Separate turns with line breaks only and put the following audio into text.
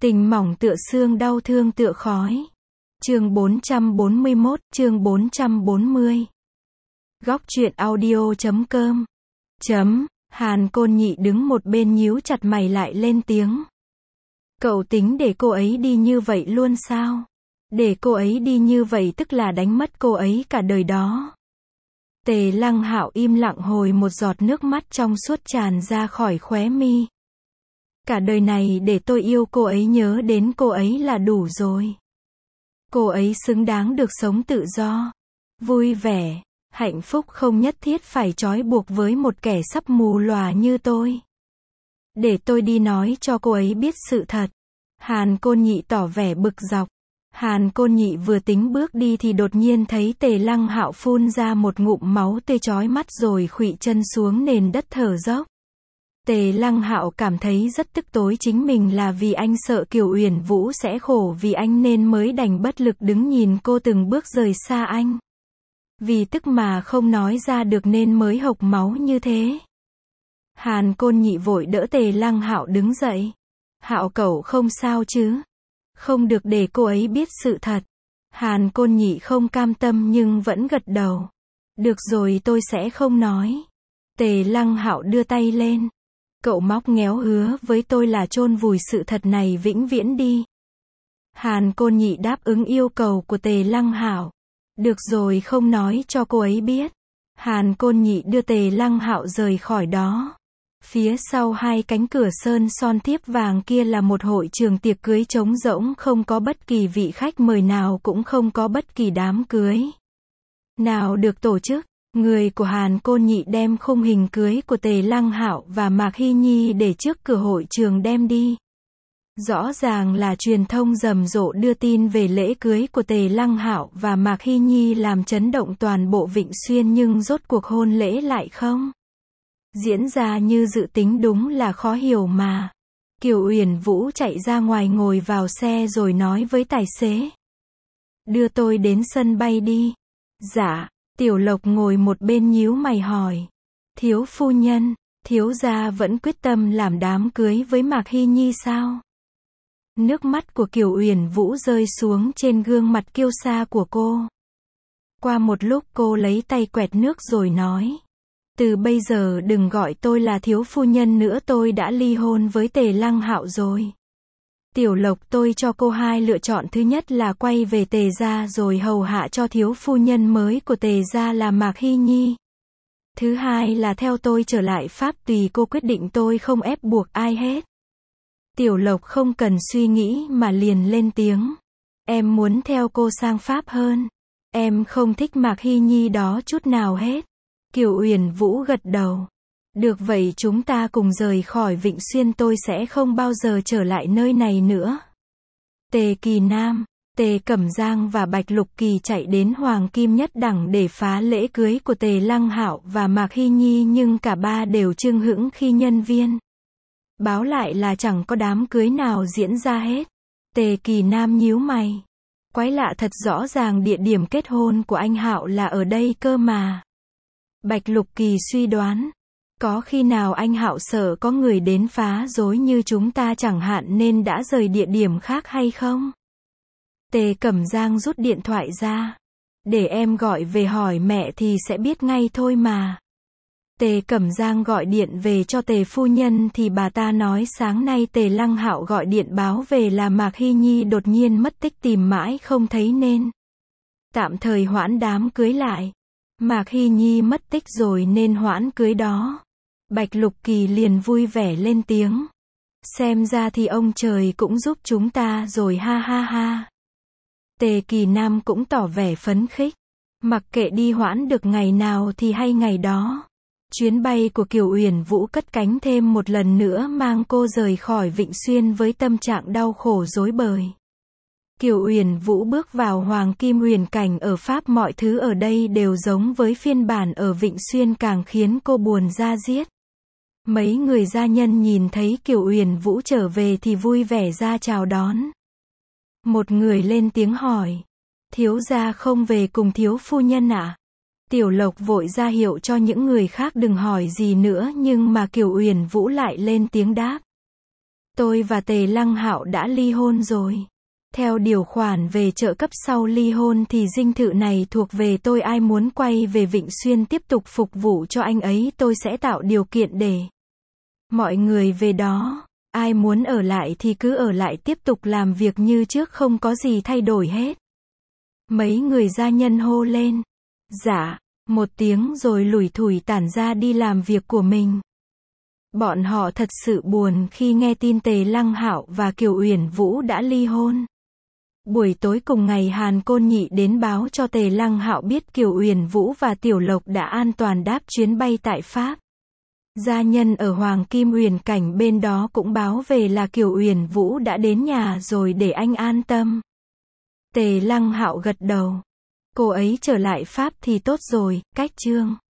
Tình mỏng tựa xương, đau thương tựa khói. Chương 441, chương 440. Góc truyện audio.com. Hàn Côn Nhị đứng một bên nhíu chặt mày lại lên tiếng. Cậu tính để cô ấy đi như vậy luôn sao? Để cô ấy đi như vậy tức là đánh mất cô ấy cả đời đó. Tề Lăng Hạo im lặng hồi một giọt nước mắt trong suốt tràn ra khỏi khóe mi. Cả đời này để tôi yêu cô ấy, nhớ đến cô ấy là đủ rồi. Cô ấy xứng đáng được sống tự do, vui vẻ, hạnh phúc, không nhất thiết phải trói buộc với một kẻ sắp mù lòa như tôi. Để tôi đi nói cho cô ấy biết sự thật. Hàn Côn Nhị tỏ vẻ bực dọc. Hàn Côn Nhị vừa tính bước đi thì đột nhiên thấy Tề Lăng Hạo phun ra một ngụm máu tươi chói mắt rồi khuỵu chân xuống nền đất thở dốc. Tề Lăng Hạo cảm thấy rất tức tối, chính mình là vì anh sợ Kiều Uyển Vũ sẽ khổ vì anh nên mới đành bất lực đứng nhìn cô từng bước rời xa anh. Vì tức mà không nói ra được nên mới hộc máu như thế. Hàn Côn Nhị vội đỡ Tề Lăng Hạo đứng dậy. Hạo cậu không sao chứ? Không được để cô ấy biết sự thật. Hàn Côn Nhị không cam tâm nhưng vẫn gật đầu. Được rồi, tôi sẽ không nói. Tề Lăng Hạo đưa tay lên. Cậu móc ngéo hứa với tôi là chôn vùi sự thật này vĩnh viễn đi. Hàn Côn Nhị đáp ứng yêu cầu của Tề Lăng Hạo. Được rồi, không nói cho cô ấy biết. Hàn Côn Nhị đưa Tề Lăng Hạo rời khỏi đó. Phía sau hai cánh cửa sơn son thiếp vàng kia là một hội trường tiệc cưới trống rỗng, không có bất kỳ vị khách mời nào, cũng không có bất kỳ đám cưới nào được tổ chức. Người của Hàn Côn Nhị đem khung hình cưới của Tề Lăng Hạo và Mạc Hy Nhi để trước cửa hội trường đem đi. Rõ ràng là truyền thông rầm rộ đưa tin về lễ cưới của Tề Lăng Hạo và Mạc Hy Nhi làm chấn động toàn bộ Vịnh Xuyên, nhưng rốt cuộc hôn lễ lại không diễn ra như dự tính, đúng là khó hiểu mà. Kiều Uyển Vũ chạy ra ngoài ngồi vào xe rồi nói với tài xế. Đưa tôi đến sân bay đi. Dạ. Tiểu Lộc ngồi một bên nhíu mày hỏi. Thiếu phu nhân, thiếu gia vẫn quyết tâm làm đám cưới với Mạc Hy Nhi sao? Nước mắt của Kiều Uyển Vũ rơi xuống trên gương mặt kiêu sa của cô. Qua một lúc cô lấy tay quẹt nước rồi nói. Từ bây giờ đừng gọi tôi là thiếu phu nhân nữa, tôi đã ly hôn với Tề Lăng Hạo rồi. Tiểu Lộc, tôi cho cô hai lựa chọn, thứ nhất là quay về Tề gia rồi hầu hạ cho thiếu phu nhân mới của Tề gia là Mạc Hy Nhi. Thứ hai là theo tôi trở lại Pháp, tùy cô quyết định, tôi không ép buộc ai hết. Tiểu Lộc không cần suy nghĩ mà liền lên tiếng. Em muốn theo cô sang Pháp hơn. Em không thích Mạc Hy Nhi đó chút nào hết. Kiều Uyển Vũ gật đầu. Được vậy, chúng ta cùng rời khỏi Vịnh Xuyên, tôi sẽ không bao giờ trở lại nơi này nữa. Tề Kỳ Nam, Tề Cẩm Giang và Bạch Lục Kỳ chạy đến Hoàng Kim Nhất Đẳng để phá lễ cưới của Tề Lăng Hạo và Mạc Hy Nhi, nhưng cả ba đều chưng hững khi nhân viên báo lại là chẳng có đám cưới nào diễn ra hết. Tề Kỳ Nam nhíu mày. Quái lạ thật, rõ ràng địa điểm kết hôn của anh Hạo là ở đây cơ mà. Bạch Lục Kỳ suy đoán. Có khi nào anh Hạo sợ có người đến phá rối như chúng ta chẳng hạn nên đã rời địa điểm khác hay không? Tề Cẩm Giang rút điện thoại ra. Để em gọi về hỏi mẹ thì sẽ biết ngay thôi mà. Tề Cẩm Giang gọi điện về cho Tề phu nhân thì bà ta nói sáng nay Tề Lăng Hạo gọi điện báo về là Mạc Hy Nhi đột nhiên mất tích, tìm mãi không thấy nên tạm thời hoãn đám cưới lại. Mạc Hy Nhi mất tích rồi nên hoãn cưới đó. Bạch Lục Kỳ liền vui vẻ lên tiếng. Xem ra thì ông trời cũng giúp chúng ta rồi, ha ha ha. Tề Kỳ Nam cũng tỏ vẻ phấn khích. Mặc kệ đi, hoãn được ngày nào thì hay ngày đó. Chuyến bay của Kiều Uyển Vũ cất cánh thêm một lần nữa, mang cô rời khỏi Vịnh Xuyên với tâm trạng đau khổ rối bời. Kiều Uyển Vũ bước vào Hoàng Kim Huyền Cảnh ở Pháp, mọi thứ ở đây đều giống với phiên bản ở Vịnh Xuyên, càng khiến cô buồn da diết. Mấy người gia nhân nhìn thấy Kiều Uyển Vũ trở về thì vui vẻ ra chào đón. Một người lên tiếng hỏi. Thiếu gia không về cùng thiếu phu nhân ạ? Tiểu Lộc vội ra hiệu cho những người khác đừng hỏi gì nữa, nhưng mà Kiều Uyển Vũ lại lên tiếng đáp. Tôi và Tề Lăng Hạo đã ly hôn rồi. Theo điều khoản về trợ cấp sau ly hôn thì dinh thự này thuộc về tôi, ai muốn quay về Vịnh Xuyên tiếp tục phục vụ cho anh ấy tôi sẽ tạo điều kiện để mọi người về đó. Ai muốn ở lại thì cứ ở lại tiếp tục làm việc như trước, không có gì thay đổi hết. Mấy người gia nhân hô lên. Dạ, một tiếng rồi lủi thủi tản ra đi làm việc của mình. Bọn họ thật sự buồn khi nghe tin Tề Lăng Hạo và Kiều Uyển Vũ đã ly hôn. Buổi tối cùng ngày Hàn Côn Nhị đến báo cho Tề Lăng Hạo biết Kiều Uyển Vũ và Tiểu Lộc đã an toàn đáp chuyến bay tại Pháp. Gia nhân ở Hoàng Kim Uyển Cảnh bên đó cũng báo về là Kiều Uyển Vũ đã đến nhà rồi, để anh an tâm. Tề Lăng Hạo gật đầu. Cô ấy trở lại Pháp thì tốt rồi, cách chương